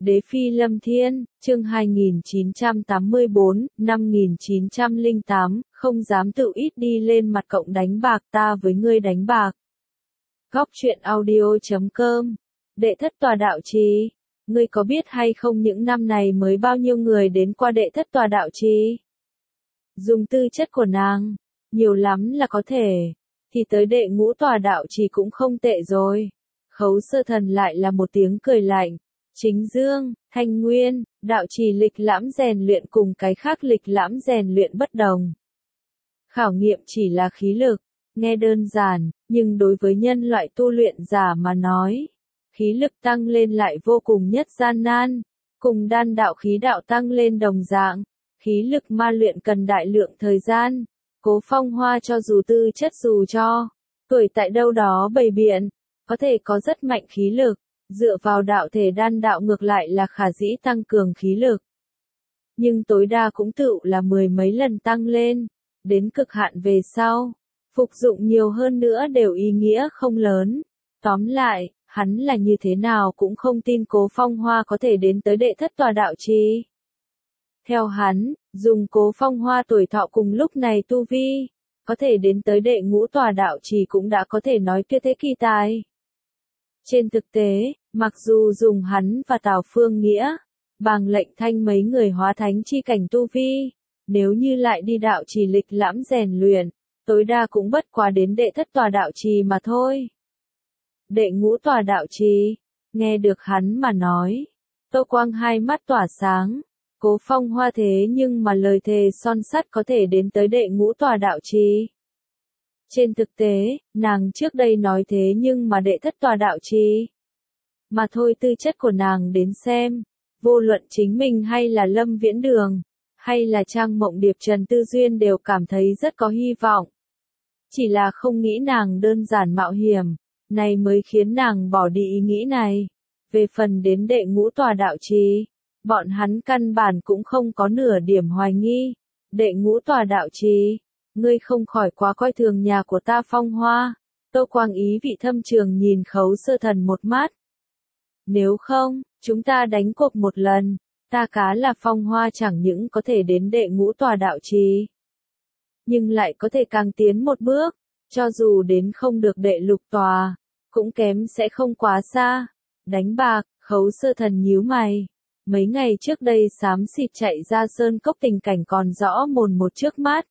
Đế Phi Lâm Thiên, chương 2984, 5908, không dám tự ít đi lên mặt cộng đánh bạc, ta với ngươi đánh bạc. Góc truyện audio.com. Đệ thất tòa đạo trì. Ngươi có biết hay không những năm này mới bao nhiêu người đến qua đệ thất tòa đạo trì? Dùng tư chất của nàng, nhiều lắm là có thể, thì tới đệ ngũ tòa đạo trì cũng không tệ rồi. Khấu Sơ Thần lại là một tiếng cười lạnh. Chính Dương, Thanh Nguyên, đạo trì lịch lãm rèn luyện cùng cái khác lịch lãm rèn luyện bất đồng. Khảo nghiệm chỉ là khí lực, nghe đơn giản, nhưng đối với nhân loại tu luyện giả mà nói, khí lực tăng lên lại vô cùng nhất gian nan, cùng đan đạo khí đạo tăng lên đồng dạng, khí lực ma luyện cần đại lượng thời gian. Cố Phong Hoa cho dù tư chất dù cho tuổi tại đâu đó bày biện, có thể có rất mạnh khí lực. Dựa vào đạo thể đan đạo ngược lại là khả dĩ tăng cường khí lực. Nhưng tối đa cũng tựu là mười mấy lần tăng lên, đến cực hạn về sau, phục dụng nhiều hơn nữa đều ý nghĩa không lớn. Tóm lại, hắn là như thế nào cũng không tin Cố Phong Hoa có thể đến tới đệ thất tòa đạo trì. Theo hắn, dùng Cố Phong Hoa tuổi thọ cùng lúc này tu vi, có thể đến tới đệ ngũ tòa đạo trì cũng đã có thể nói tuyệt thế kỳ tài. Trên thực tế, mặc dù dùng hắn và Tào Phương Nghĩa, Bàng Lệnh Thanh mấy người hóa thánh chi cảnh tu vi, nếu như lại đi đạo trì lịch lãm rèn luyện, tối đa cũng bất quá đến đệ thất tòa đạo trì mà thôi. Đệ ngũ tòa đạo trì, nghe được hắn mà nói, Tô Quang hai mắt tỏa sáng, Cố Phong Hoa thế nhưng mà lời thề son sắt có thể đến tới đệ ngũ tòa đạo trì. Trên thực tế, nàng trước đây nói thế nhưng mà đệ thất tòa đạo trì. Mà thôi tư chất của nàng đến xem, vô luận chính mình hay là Lâm Viễn Đường, hay là Trang Mộng Điệp Trần Tư Duyên đều cảm thấy rất có hy vọng. Chỉ là không nghĩ nàng đơn giản mạo hiểm, này mới khiến nàng bỏ đi ý nghĩ này. Về phần đến đệ ngũ tòa đạo trì, bọn hắn căn bản cũng không có nửa điểm hoài nghi. Đệ ngũ tòa đạo trì, ngươi không khỏi quá coi thường nhà của ta Phong Hoa. Tô Quang ý vị thâm trường nhìn Khấu Sơ Thần một mắt. Nếu không, chúng ta đánh cuộc một lần, ta cá là Phong Hoa chẳng những có thể đến đệ ngũ tòa đạo trì, nhưng lại có thể càng tiến một bước, cho dù đến không được đệ lục tòa, cũng kém sẽ không quá xa. Đánh bạc, Khấu Sơ Thần nhíu mày. Mấy ngày trước đây xám xịt chạy ra sơn cốc tình cảnh còn rõ mồn một trước mắt.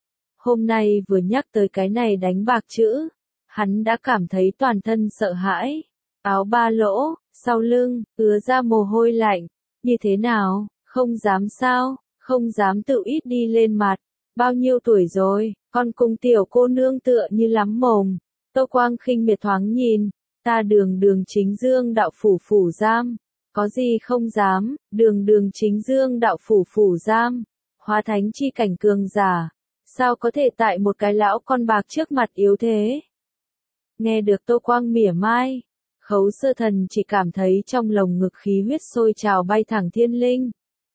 Hôm nay vừa nhắc tới cái này đánh bạc chữ, hắn đã cảm thấy toàn thân sợ hãi. Áo ba lỗ, sau lưng, ứa ra mồ hôi lạnh. Như thế nào, không dám sao, không dám tự ít đi lên mặt. Bao nhiêu tuổi rồi, con cùng tiểu cô nương tựa như lắm mồm. Tô Quang khinh miệt thoáng nhìn, ta đường chính Dương đạo phủ giam. Có gì không dám, đường chính Dương đạo phủ giam. Hóa thánh chi cảnh cường giả, sao có thể tại một cái lão con bạc trước mặt yếu thế? Nghe được Tô Quang mỉa mai, Khấu Sơ Thần chỉ cảm thấy trong lồng ngực khí huyết sôi trào bay thẳng thiên linh.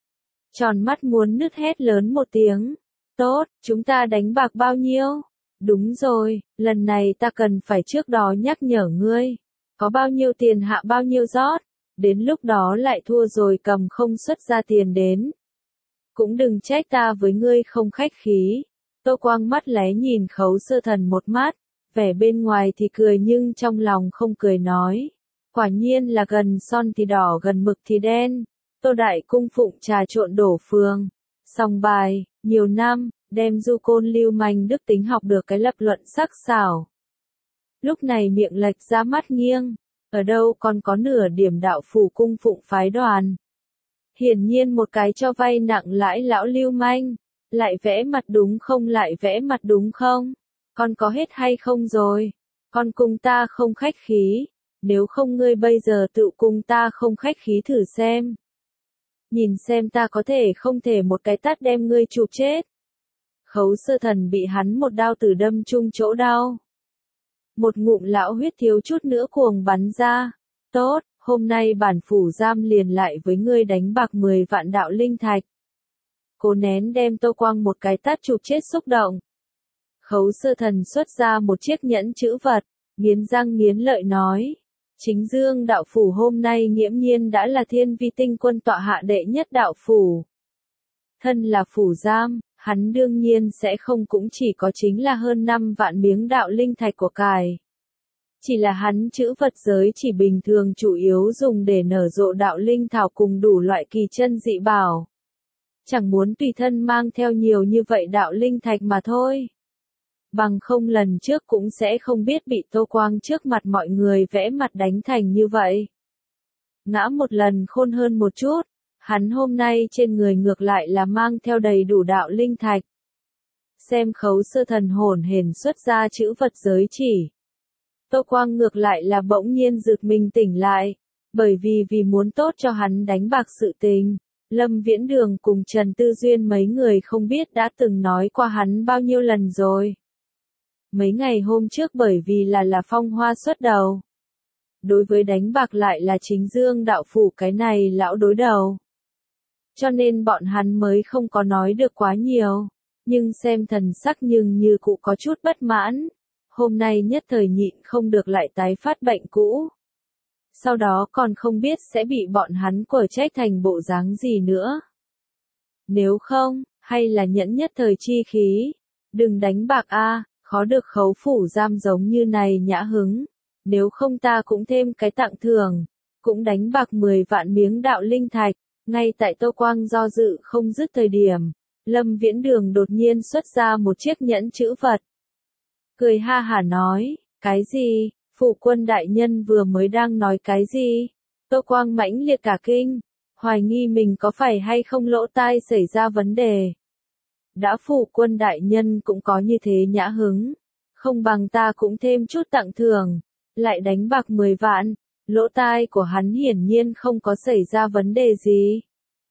Tròn mắt muốn nứt hét lớn một tiếng. Tốt, chúng ta đánh bạc bao nhiêu? Đúng rồi, lần này ta cần phải trước đó nhắc nhở ngươi. Có bao nhiêu tiền hạ bao nhiêu rót, đến lúc đó lại thua rồi cầm không xuất ra tiền đến. Cũng đừng trách ta với ngươi không khách khí. Tô Quang mắt lé nhìn Khấu Sơ Thần một mắt, vẻ bên ngoài thì cười nhưng trong lòng không cười nói. Quả nhiên là gần son thì đỏ gần mực thì đen. Tô Đại Cung phụng trà trộn đổ phường. Song bài, nhiều năm, đem du côn lưu manh đức tính học được cái lập luận sắc sảo. Lúc này miệng lệch ra mắt nghiêng, ở đâu còn có nửa điểm đạo phủ cung phụng phái đoàn. Hiển nhiên một cái cho vay nặng lãi lão lưu manh, lại vẽ mặt đúng không lại vẽ mặt đúng không? Con có hết hay không rồi? Con cùng ta không khách khí, nếu không ngươi bây giờ tự cùng ta không khách khí thử xem. Nhìn xem ta có thể không thể một cái tát đem ngươi chụp chết. Khấu Sơ Thần bị hắn một đao tử đâm chung chỗ đau. Một ngụm lão huyết thiếu chút nữa cuồng bắn ra. Tốt, hôm nay bản phủ giam liền lại với ngươi đánh bạc 10 vạn đạo linh thạch. Cố nén đem Tô Quang một cái tát chụp chết xúc động. Khấu Sơ Thần xuất ra một chiếc nhẫn chữ vật, nghiến răng nghiến lợi nói. Chính Dương đạo phủ hôm nay nghiễm nhiên đã là Thiên Vi Tinh Quân tọa hạ đệ nhất đạo phủ. Thân là phủ giam, hắn đương nhiên sẽ không cũng chỉ có chính là hơn 5 vạn miếng đạo linh thạch của cải. Chỉ là hắn trữ vật giới chỉ bình thường chủ yếu dùng để nở rộ đạo linh thảo cùng đủ loại kỳ chân dị bảo. Chẳng muốn tùy thân mang theo nhiều như vậy đạo linh thạch mà thôi. Bằng không lần trước cũng sẽ không biết bị Tô Quang trước mặt mọi người vẽ mặt đánh thành như vậy. Ngã một lần khôn hơn một chút, hắn hôm nay trên người ngược lại là mang theo đầy đủ đạo linh thạch. Xem Khấu Sơ thần hồn hển xuất ra chữ vật giới chỉ. Tô Quang ngược lại là bỗng nhiên giật mình tỉnh lại, bởi vì muốn tốt cho hắn đánh bạc sự tình. Lâm Viễn Đường cùng Trần Tư Duyên mấy người không biết đã từng nói qua hắn bao nhiêu lần rồi. Mấy ngày hôm trước bởi vì là phong hoa xuất đầu. Đối với đánh bạc lại là chính Dương đạo phủ cái này lão đối đầu. Cho nên bọn hắn mới không có nói được quá nhiều. Nhưng xem thần sắc nhưng như cụ có chút bất mãn. Hôm nay nhất thời nhịn không được lại tái phát bệnh cũ. Sau đó còn không biết sẽ bị bọn hắn quở trách thành bộ dáng gì nữa. Nếu không, hay là nhẫn nhất thời chi khí. Đừng đánh bạc a, khó được Khấu phủ giam giống như này nhã hứng. Nếu không ta cũng thêm cái tặng thưởng. Cũng đánh bạc 10 vạn miếng đạo linh thạch. Ngay tại Tô Quang do dự không dứt thời điểm. Lâm Viễn Đường đột nhiên xuất ra một chiếc nhẫn chữ vật. Cười ha hả nói, cái gì, phụ quân đại nhân vừa mới đang nói cái gì? Tô Quang mãnh liệt cả kinh, hoài nghi mình có phải hay không lỗ tai xảy ra vấn đề. Đã phụ quân đại nhân cũng có như thế nhã hứng, không bằng ta cũng thêm chút tặng thưởng, lại đánh bạc 10 vạn, lỗ tai của hắn hiển nhiên không có xảy ra vấn đề gì.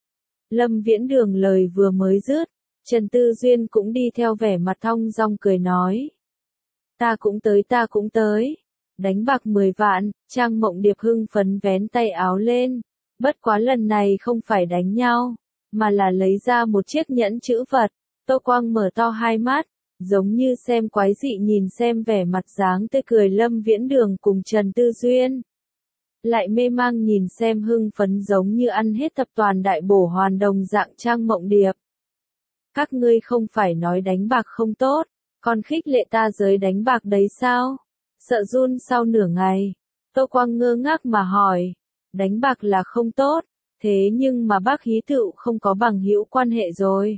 Lâm Viễn Đường lời vừa mới dứt, Trần Tư Duyên cũng đi theo vẻ mặt thong dong cười nói. Ta cũng tới. Đánh bạc 10 vạn, Trang Mộng Điệp hưng phấn vén tay áo lên. Bất quá lần này không phải đánh nhau, mà là lấy ra một chiếc nhẫn chữ vật. Tô Quang mở to hai mắt, giống như xem quái dị nhìn xem vẻ mặt dáng tươi cười Lâm Viễn Đường cùng Trần Tư Duyên. Lại mê mang nhìn xem hưng phấn giống như ăn hết thập toàn đại bổ hoàn đồng dạng Trang Mộng Điệp. Các ngươi không phải nói đánh bạc không tốt, còn khích lệ ta giới đánh bạc đấy sao? Sợ run sau nửa ngày, Tô Quang ngơ ngác mà hỏi, đánh bạc là không tốt, thế nhưng mà bác hí tựu không có bằng hữu quan hệ rồi.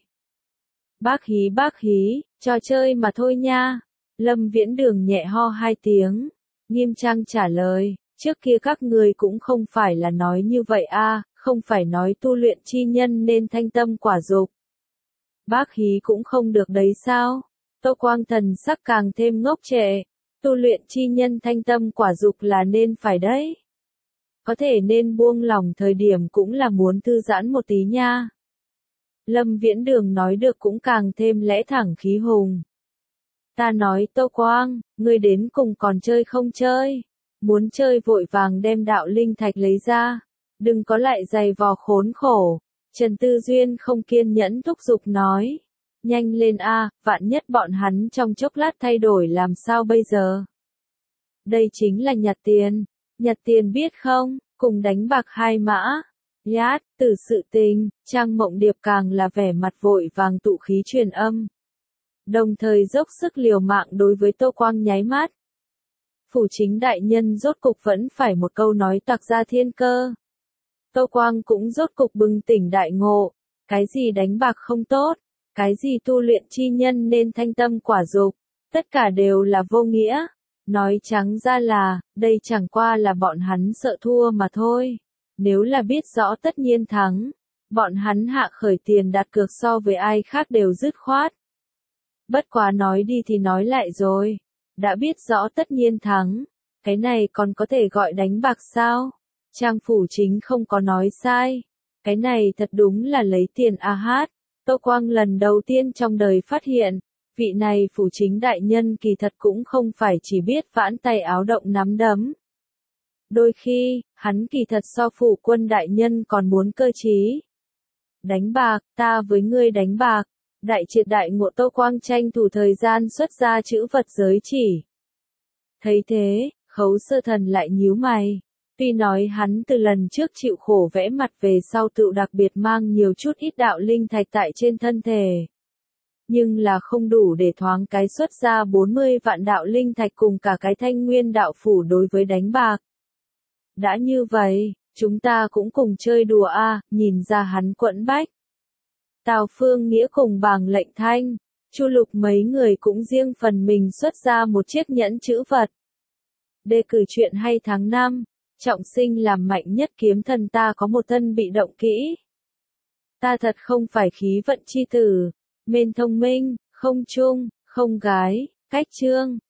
Bác hí, trò chơi mà thôi nha. Lâm Viễn Đường nhẹ ho hai tiếng, nghiêm trang trả lời, trước kia các người cũng không phải là nói như vậy a, không phải nói tu luyện chi nhân nên thanh tâm quả dục. Bác hí cũng không được đấy sao? Tô Quang thần sắc càng thêm ngốc trệ, tu luyện chi nhân thanh tâm quả dục là nên phải đấy. Có thể nên buông lòng thời điểm cũng là muốn thư giãn một tí nha. Lâm Viễn Đường nói được cũng càng thêm lẽ thẳng khí hùng. Ta nói Tô Quang, ngươi đến cùng còn chơi không chơi? Muốn chơi vội vàng đem đạo linh thạch lấy ra, đừng có lại giày vò khốn khổ. Trần Tư Duyên không kiên nhẫn thúc giục nói. Nhanh lên a, vạn nhất bọn hắn trong chốc lát thay đổi làm sao bây giờ? Đây chính là nhặt tiền biết không, cùng đánh bạc hai mã. Nhát, từ sự tình, Trang Mộng Điệp càng là vẻ mặt vội vàng tụ khí truyền âm. Đồng thời dốc sức liều mạng đối với Tô Quang nháy mắt. Phủ chính đại nhân rốt cục vẫn phải một câu nói toạc ra thiên cơ. Tô Quang cũng rốt cục bừng tỉnh đại ngộ, cái gì đánh bạc không tốt, cái gì tu luyện chi nhân nên thanh tâm quả dục, tất cả đều là vô nghĩa. Nói trắng ra là, đây chẳng qua là bọn hắn sợ thua mà thôi. Nếu là biết rõ tất nhiên thắng, bọn hắn hạ khởi tiền đặt cược so với ai khác đều dứt khoát. Bất quá nói đi thì nói lại rồi, đã biết rõ tất nhiên thắng, cái này còn có thể gọi đánh bạc sao? Trang phủ chính không có nói sai, cái này thật đúng là lấy tiền a hát. Tô Quang lần đầu tiên trong đời phát hiện, vị này phủ chính đại nhân kỳ thật cũng không phải chỉ biết vãn tay áo động nắm đấm. Đôi khi, hắn kỳ thật so phủ quân đại nhân còn muốn cơ trí. Đánh bạc, ta với ngươi đánh bạc, đại triệt đại ngộ. Tô Quang tranh thủ thời gian xuất ra chữ vật giới chỉ. Thấy thế, Khấu Sơ Thần lại nhíu mày. Tuy nói hắn từ lần trước chịu khổ vẽ mặt về sau tự đặc biệt mang nhiều chút ít đạo linh thạch tại trên thân thể. Nhưng là không đủ để thoáng cái xuất ra 40 vạn đạo linh thạch cùng cả cái Thanh Nguyên đạo phủ đối với đánh bạc. Đã như vậy, chúng ta cũng cùng chơi đùa a, nhìn ra hắn quẫn bách. Tào Phương Nghĩa cùng Bàng Lệnh Thanh, Chu Lục mấy người cũng riêng phần mình xuất ra một chiếc nhẫn chữ vật. Đề cử chuyện hay tháng 5, trọng sinh làm mạnh nhất kiếm thần ta có một thân bị động kỹ. Ta thật không phải khí vận chi tử, mên thông minh, không trung, không gái, cách chương.